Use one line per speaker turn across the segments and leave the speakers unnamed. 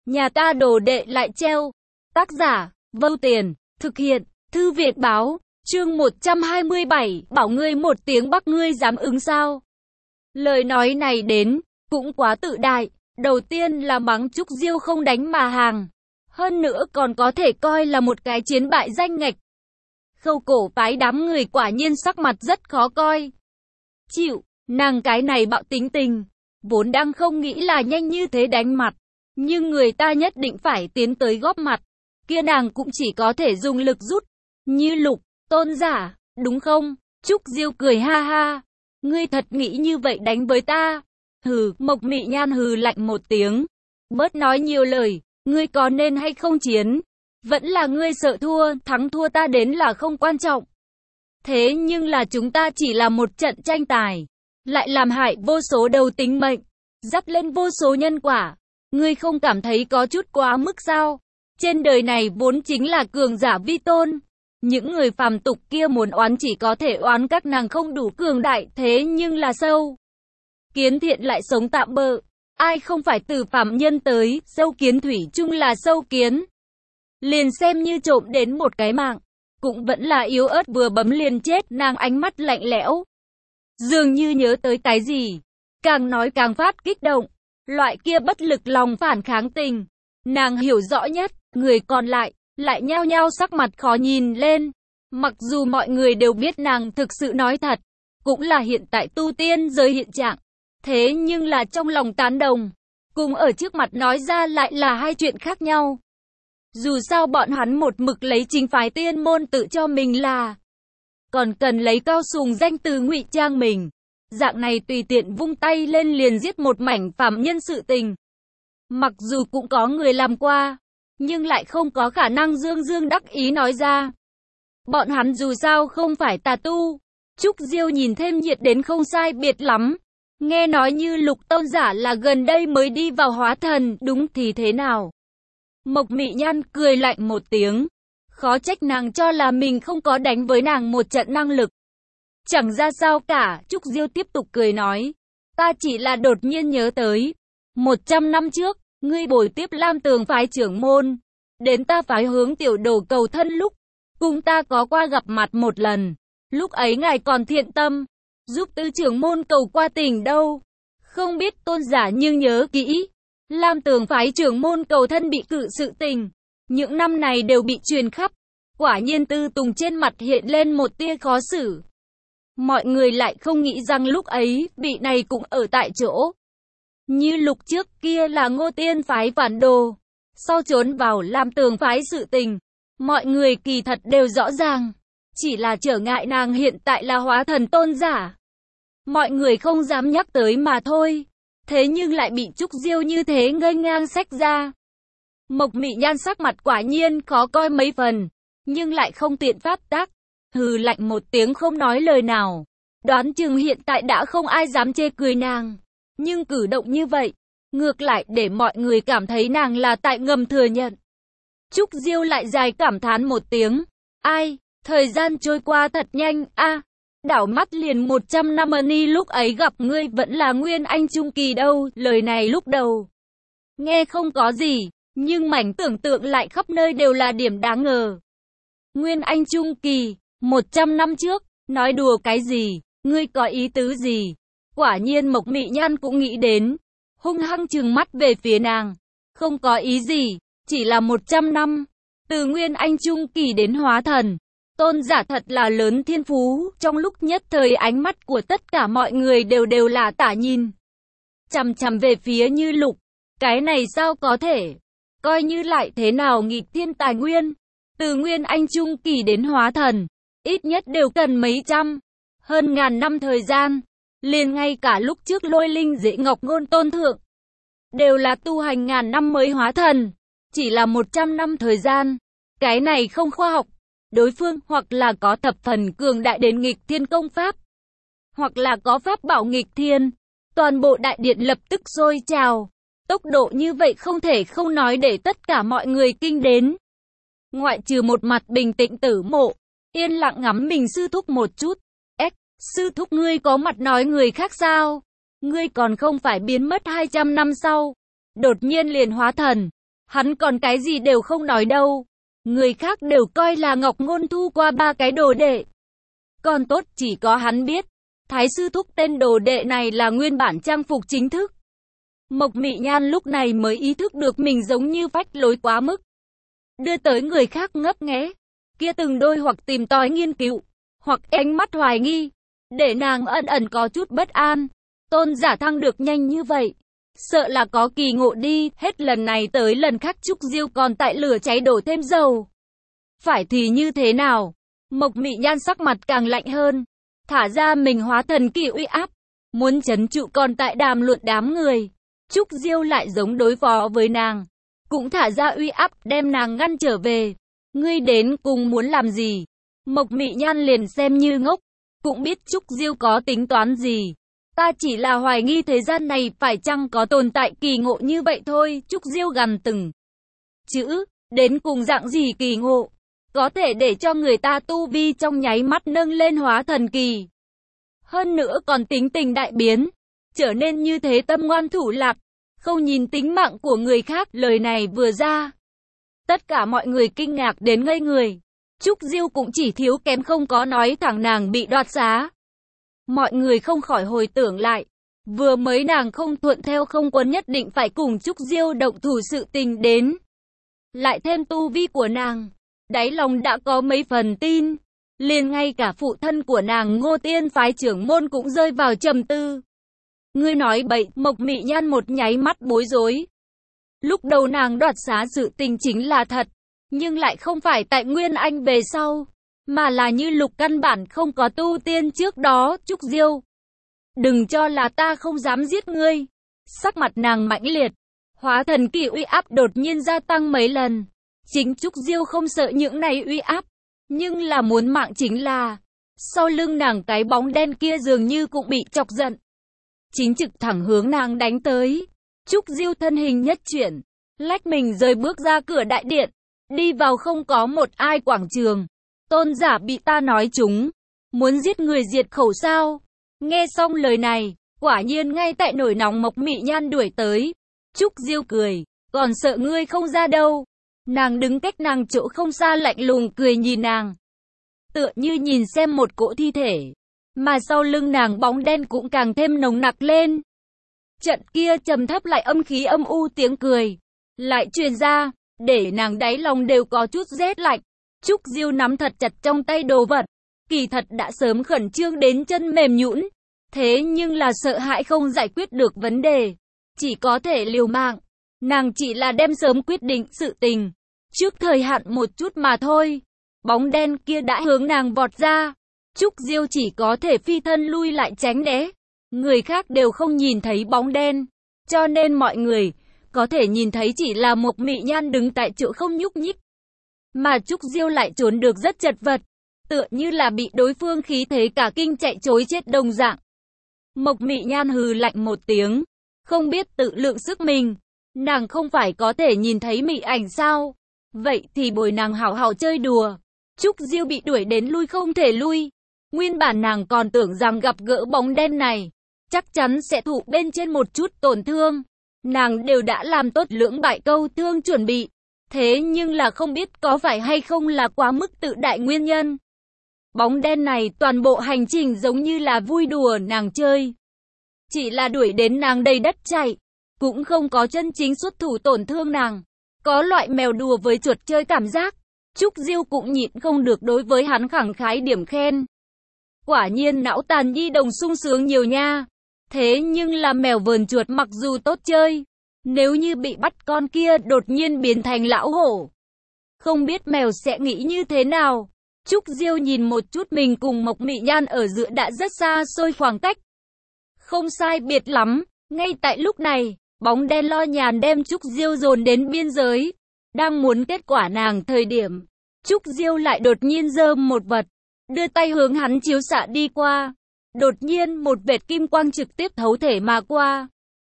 Nhà ta đồ đệ lại treo. Tác giả, Vô Tiền, thực hiện, Thư viện báo, chương 127, bảo ngươi một tiếng Bắc ngươi dám ứng sao? Lời nói này đến, cũng quá tự đại, đầu tiên là mắng Trúc Diêu không đánh mà hàng, hơn nữa còn có thể coi là một cái chiến bại danh ngạch. Khâu Cổ phái đám người quả nhiên sắc mặt rất khó coi. Chịu, nàng cái này bạo tính tình, vốn đang không nghĩ là nhanh như thế đánh mặt, nhưng người ta nhất định phải tiến tới góp mặt, kia nàng cũng chỉ có thể dùng lực rút. Như Lục, Tôn giả, đúng không? Trúc Diêu cười ha ha, ngươi thật nghĩ như vậy đánh với ta? Hừ, Mộc Mị Nhan hừ lạnh một tiếng, bớt nói nhiều lời, ngươi có nên hay không chiến? Vẫn là ngươi sợ thua, thắng thua ta đến là không quan trọng. Thế nhưng là chúng ta chỉ là một trận tranh tài, lại làm hại vô số đầu tính mệnh, dắt lên vô số nhân quả. Ngươi không cảm thấy có chút quá mức sao? Trên đời này vốn chính là cường giả vi tôn. Những người phàm tục kia muốn oán chỉ có thể oán các nàng không đủ cường đại, thế nhưng là sâu kiến thiện lại sống tạm bợ. Ai không phải từ phàm nhân tới, sâu kiến thủy chung là sâu kiến. Liền xem như trộm đến một cái mạng, cũng vẫn là yếu ớt vừa bấm liền chết. Nàng ánh mắt lạnh lẽo, dường như nhớ tới cái gì, càng nói càng phát kích động. Loại kia bất lực lòng phản kháng tình, nàng hiểu rõ nhất. Người còn lại nhao nhao sắc mặt khó nhìn lên. Mặc dù mọi người đều biết nàng thực sự nói thật, cũng là hiện tại tu tiên giới hiện trạng, thế nhưng là trong lòng tán đồng, cùng ở trước mặt nói ra lại là hai chuyện khác nhau. Dù sao bọn hắn một mực lấy chính phái tiên môn tự cho mình là, còn cần lấy cao sùng danh từ ngụy trang mình. Dạng này tùy tiện vung tay lên liền giết một mảnh phàm nhân sự tình, mặc dù cũng có người làm qua, nhưng lại không có khả năng dương dương đắc ý nói ra. Bọn hắn dù sao không phải tà tu. Trúc Diêu nhìn thêm nhiệt đến không sai biệt lắm. Nghe nói như Lục Tôn giả là gần đây mới đi vào hóa thần, đúng thì thế nào? Mộc Mị Nhan cười lạnh một tiếng. Khó trách nàng cho là mình không có đánh với nàng một trận năng lực. Chẳng ra sao cả, Trúc Diêu tiếp tục cười nói. Ta chỉ là đột nhiên nhớ tới. 100 năm trước, ngươi bồi tiếp Lam Tường phái trưởng môn, đến ta phái Hướng Tiểu Đồ cầu thân lúc, cùng ta có qua gặp mặt một lần. Lúc ấy ngài còn thiện tâm, giúp tứ trưởng môn cầu qua tình đâu. Không biết tôn giả nhưng nhớ kỹ, Lam Tường phái trưởng môn cầu thân bị cự sự tình, những năm này đều bị truyền khắp. Quả nhiên Tư Tùng trên mặt hiện lên một tia khó xử. Mọi người lại không nghĩ rằng lúc ấy, vị này cũng ở tại chỗ. Như Lục trước kia là Ngô Tiên phái phản đồ, sau trốn vào Lam Tường phái sự tình, mọi người kỳ thật đều rõ ràng, chỉ là trở ngại nàng hiện tại là hóa thần tôn giả. Mọi người không dám nhắc tới mà thôi, thế nhưng lại bị Trúc Diêu như thế ngây ngang xách ra. Mộc Mị Nhan sắc mặt quả nhiên khó coi mấy phần, nhưng lại không tiện phát tác, hừ lạnh một tiếng không nói lời nào. Đoán chừng hiện tại đã không ai dám chê cười nàng. Nhưng cử động như vậy, ngược lại để mọi người cảm thấy nàng là tại ngầm thừa nhận. Trúc Diêu lại dài cảm thán một tiếng. Ai, thời gian trôi qua thật nhanh a. Đảo mắt liền 100 năm ni lúc ấy gặp ngươi vẫn là Nguyên Anh Trung Kỳ đâu. Lời này lúc đầu nghe không có gì, nhưng mảnh tưởng tượng lại khắp nơi đều là điểm đáng ngờ. Nguyên Anh Trung Kỳ, 100 năm trước, nói đùa cái gì, ngươi có ý tứ gì? Quả nhiên Mộc Mị Nhan cũng nghĩ đến, hung hăng trừng mắt về phía nàng. Không có ý gì, chỉ là 100 năm, từ Nguyên Anh Trung Kỳ đến hóa thần. Tôn giả thật là lớn thiên phú, trong lúc nhất thời ánh mắt của tất cả mọi người đều là tả nhìn. Chằm chằm về phía Như Lục, cái này sao có thể, coi như lại thế nào nghịch thiên tài nguyên. Từ Nguyên Anh Trung Kỳ đến hóa thần, ít nhất đều cần mấy trăm, hơn ngàn năm thời gian. Liền ngay cả lúc trước Lôi Linh Dễ Ngọc Ngôn Tôn Thượng, đều là tu hành ngàn năm mới hóa thần, chỉ là 100 năm thời gian. Cái này không khoa học, đối phương hoặc là có thập phần cường đại đến nghịch thiên công pháp, hoặc là có pháp bảo nghịch thiên. Toàn bộ đại điện lập tức sôi trào, tốc độ như vậy không thể không nói để tất cả mọi người kinh đến. Ngoại trừ một mặt bình tĩnh Tử Mộ, yên lặng ngắm mình sư thúc một chút. Sư thúc ngươi có mặt nói người khác sao? Ngươi còn không phải biến mất 200 năm sau, đột nhiên liền hóa thần. Hắn còn cái gì đều không nói đâu. Người khác đều coi là Ngọc Ngôn thu qua 3 cái đồ đệ. Còn tốt chỉ có hắn biết, Thái sư thúc tên đồ đệ này là nguyên bản trang phục chính thức. Mộc Mị Nhan lúc này mới ý thức được mình giống như phách lối quá mức. Đưa tới người khác ngấp nghé, kia từng đôi hoặc tìm tòi nghiên cứu, hoặc ánh mắt hoài nghi, để nàng ẩn ẩn có chút bất an. Tôn Giả thăng được nhanh như vậy, sợ là có kỳ ngộ đi, hết lần này tới lần khác Trúc Diêu còn tại lửa cháy đổ thêm dầu. Phải thì như thế nào? Mộc Mị Nhan sắc mặt càng lạnh hơn, thả ra mình hóa thần kỳ uy áp, muốn trấn trụ còn tại đàm luận đám người. Trúc Diêu lại giống đối phó với nàng, cũng thả ra uy áp đem nàng ngăn trở về. Ngươi đến cùng muốn làm gì? Mộc Mị Nhan liền xem như ngốc, cũng biết Trúc Diêu có tính toán gì. Ta chỉ là hoài nghi thế gian này phải chăng có tồn tại kỳ ngộ như vậy thôi. Trúc Diêu gằn từng chữ, đến cùng dạng gì kỳ ngộ, có thể để cho người ta tu vi trong nháy mắt nâng lên hóa thần kỳ. Hơn nữa còn tính tình đại biến, trở nên như thế tâm ngoan thủ lạt, không nhìn tính mạng của người khác. Lời này vừa ra, tất cả mọi người kinh ngạc đến ngây người. Trúc Diêu cũng chỉ thiếu kém không có nói thẳng nàng bị đoạt xá. Mọi người không khỏi hồi tưởng lại, vừa mới nàng không thuận theo không quân nhất định phải cùng Trúc Diêu động thủ sự tình đến. Lại thêm tu vi của nàng, đáy lòng đã có mấy phần tin. Liền ngay cả phụ thân của nàng Ngô Tiên phái trưởng môn cũng rơi vào trầm tư. Ngươi nói bậy. Mộc Mị Nhan một nháy mắt bối rối. Lúc đầu nàng đoạt xá sự tình chính là thật, nhưng lại không phải tại Nguyên Anh về sau, mà là như lục căn bản không có tu tiên trước đó. Trúc Diêu, đừng cho là ta không dám giết ngươi. Sắc mặt nàng mãnh liệt, hóa thần kỳ uy áp đột nhiên gia tăng mấy lần. Chính Trúc Diêu không sợ những này uy áp, nhưng là muốn mạng chính là, sau lưng nàng cái bóng đen kia dường như cũng bị chọc giận, chính trực thẳng hướng nàng đánh tới. Trúc Diêu thân hình nhất chuyển, lách mình rời bước ra cửa đại điện, đi vào không có một ai quảng trường. Tôn giả bị ta nói trúng, muốn giết người diệt khẩu sao? Nghe xong lời này, quả nhiên ngay tại nổi nóng Mộc Mị Nhan đuổi tới. Trúc Diêu cười, còn sợ ngươi không ra đâu. Nàng đứng cách nàng chỗ không xa lạnh lùng cười nhìn nàng, tựa như nhìn xem một cỗ thi thể, mà sau lưng nàng bóng đen cũng càng thêm nồng nặc lên. Trận kia trầm thấp lại âm khí âm u tiếng cười lại truyền ra, để nàng đáy lòng đều có chút rét lạnh. Trúc Diêu nắm thật chặt trong tay đồ vật, kỳ thật đã sớm khẩn trương đến chân mềm nhũn, thế nhưng là sợ hãi không giải quyết được vấn đề, chỉ có thể liều mạng. Nàng chỉ là đem sớm quyết định sự tình, trước thời hạn một chút mà thôi. Bóng đen kia đã hướng nàng vọt ra, Trúc Diêu chỉ có thể phi thân lui lại tránh né. Người khác đều không nhìn thấy bóng đen, cho nên mọi người có thể nhìn thấy chỉ là Mộc Mị Nhan đứng tại chỗ không nhúc nhích. Mà Trúc Diêu lại trốn được rất chật vật, tựa như là bị đối phương khí thế cả kinh chạy trối chết đồng dạng. Mộc Mị Nhan hừ lạnh một tiếng, không biết tự lượng sức mình. Nàng không phải có thể nhìn thấy mị ảnh sao? Vậy thì bồi nàng hảo hảo chơi đùa. Trúc Diêu bị đuổi đến lui không thể lui. Nguyên bản nàng còn tưởng rằng gặp gỡ bóng đen này, chắc chắn sẽ thụ bên trên một chút tổn thương. Nàng đều đã làm tốt lưỡng bại câu thương chuẩn bị. Thế nhưng là không biết có phải hay không là quá mức tự đại nguyên nhân. Bóng đen này toàn bộ hành trình giống như là vui đùa nàng chơi. Chỉ là đuổi đến nàng đầy đất chạy, cũng không có chân chính xuất thủ tổn thương nàng. Có loại mèo đùa với chuột chơi cảm giác. Trúc Diêu cũng nhịn không được đối với hắn khẳng khái điểm khen. Quả nhiên não tàn nhi đồng sung sướng nhiều nha. Thế nhưng là mèo vờn chuột mặc dù tốt chơi, nếu như bị bắt con kia đột nhiên biến thành lão hổ, không biết mèo sẽ nghĩ như thế nào. Trúc Diêu nhìn một chút mình cùng Mộc Mị Nhan ở giữa đã rất xa xôi khoảng cách, không sai biệt lắm. Ngay tại lúc này, bóng đen lo nhàn đem Trúc Diêu dồn đến biên giới. Đang muốn kết quả nàng thời điểm, Trúc Diêu lại đột nhiên giơ một vật, đưa tay hướng hắn chiếu xạ đi qua. Đột nhiên một vệt kim quang trực tiếp thấu thể mà qua.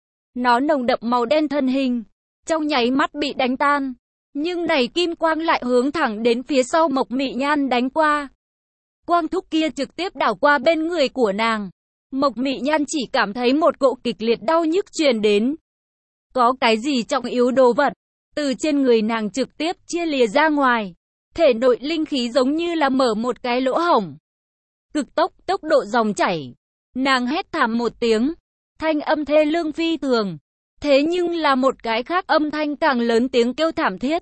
Nó nồng đậm màu đen thân hình, trong nháy mắt bị đánh tan. Nhưng này kim quang lại hướng thẳng đến phía sau Mộc Mị Nhan đánh qua. Quang thúc kia trực tiếp đảo qua bên người của nàng. Mộc Mị Nhan chỉ cảm thấy một cỗ kịch liệt đau nhức truyền đến. Có cái gì trọng yếu đồ vật, từ trên người nàng trực tiếp chia lìa ra ngoài. Thể nội linh khí giống như là mở một cái lỗ hổng. Cực tốc độ dòng chảy. Nàng hét thảm một tiếng, thanh âm thê lương phi thường. Thế nhưng là một cái khác âm thanh càng lớn, tiếng kêu thảm thiết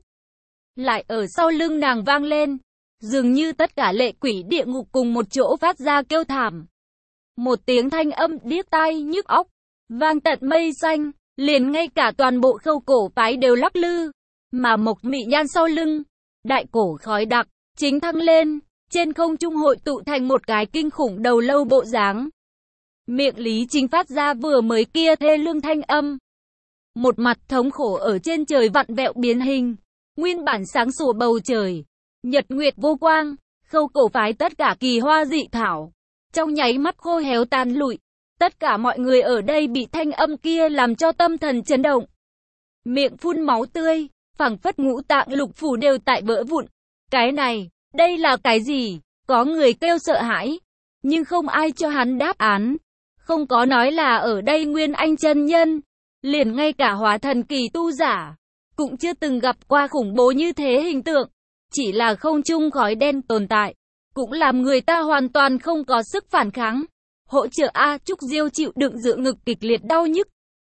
lại ở sau lưng nàng vang lên, dường như tất cả lệ quỷ địa ngục cùng một chỗ phát ra kêu thảm. Một tiếng thanh âm điếc tai nhức óc, vang tận mây xanh, liền ngay cả toàn bộ Khâu cổ phái đều lắc lư, mà Mộc Mị Nhan sau lưng, đại cổ khói đặc chính thăng lên, trên không trung hội tụ thành một cái kinh khủng đầu lâu bộ dáng. Miệng Lý Chính phát ra vừa mới kia thê lương thanh âm. Một mặt thống khổ ở trên trời vặn vẹo biến hình, nguyên bản sáng sủa bầu trời, nhật nguyệt vô quang, Khâu cổ phái tất cả kỳ hoa dị thảo, trong nháy mắt khô héo tan lụi. Tất cả mọi người ở đây bị thanh âm kia làm cho tâm thần chấn động. Miệng phun máu tươi, phảng phất ngũ tạng lục phủ đều tại vỡ vụn. Cái này, đây là cái gì? Có người kêu sợ hãi, nhưng không ai cho hắn đáp án. Không có nói là ở đây Nguyên Anh chân nhân, liền ngay cả hóa thần kỳ tu giả, cũng chưa từng gặp qua khủng bố như thế hình tượng. Chỉ là không trung khói đen tồn tại, cũng làm người ta hoàn toàn không có sức phản kháng. Hỗ trợ A Trúc Diêu chịu đựng giữa ngực kịch liệt đau nhức.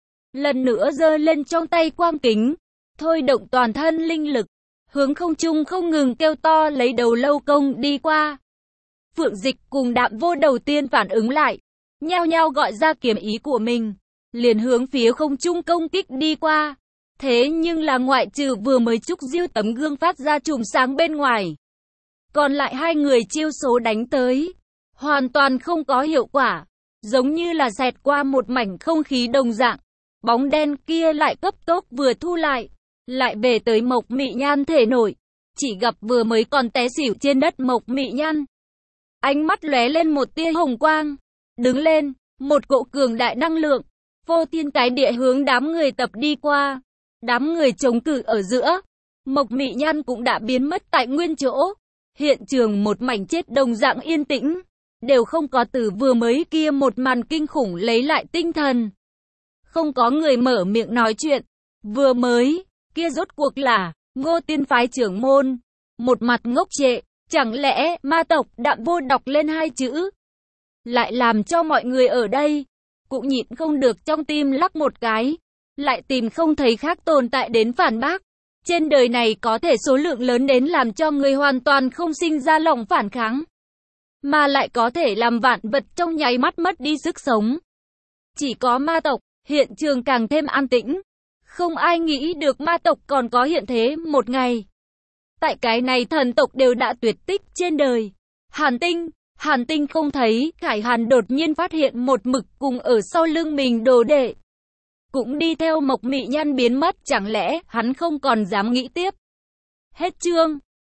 Lần nữa giơ lên trong tay quang kính, thôi động toàn thân linh lực, hướng không trung không ngừng kêu to lấy đầu lâu công đi qua. Phượng Dịch cùng Đạm Vô đầu tiên phản ứng lại, nhao nhao gọi ra kiếm ý của mình, liền hướng phía không trung công kích đi qua. Thế nhưng là ngoại trừ vừa mới Trúc Diêu tấm gương phát ra chùm sáng bên ngoài, còn lại hai người chiêu số đánh tới, hoàn toàn không có hiệu quả, giống như là xẹt qua một mảnh không khí đồng dạng. Bóng đen kia lại cấp tốc vừa thu lại về tới Mộc Mị Nhan thể nội. Chỉ gặp vừa mới còn té xỉu trên đất Mộc Mị Nhan, ánh mắt lóe lên một tia hồng quang, đứng lên, một cỗ cường đại năng lượng, phô thiên cái địa hướng đám người tập đi qua. Đám người chống cự ở giữa, Mộc Mị Nhan cũng đã biến mất tại nguyên chỗ. Hiện trường một mảnh chết đồng dạng yên tĩnh, đều không có từ vừa mới kia một màn kinh khủng lấy lại tinh thần. Không có người mở miệng nói chuyện. Vừa mới, kia rốt cuộc là Ngô Tiên phái trưởng môn. Một mặt ngốc trệ, chẳng lẽ ma tộc Đạm Vô đọc lên hai chữ, lại làm cho mọi người ở đây cũng nhịn không được trong tim lắc một cái, lại tìm không thấy khác tồn tại đến phản bác. Trên đời này có thể số lượng lớn đến làm cho người hoàn toàn không sinh ra lòng phản kháng, mà lại có thể làm vạn vật trong nháy mắt mất đi sức sống. Chỉ có ma tộc. Hiện trường càng thêm an tĩnh. Không ai nghĩ được ma tộc còn có hiện thế một ngày. Tại cái này thần tộc đều đã tuyệt tích trên đời. Hàn Tinh không thấy, Khải Hàn đột nhiên phát hiện một mực cùng ở sau lưng mình đồ đệ cũng đi theo Mộc Mị Nhan biến mất, chẳng lẽ hắn không còn dám nghĩ tiếp. Hết chương.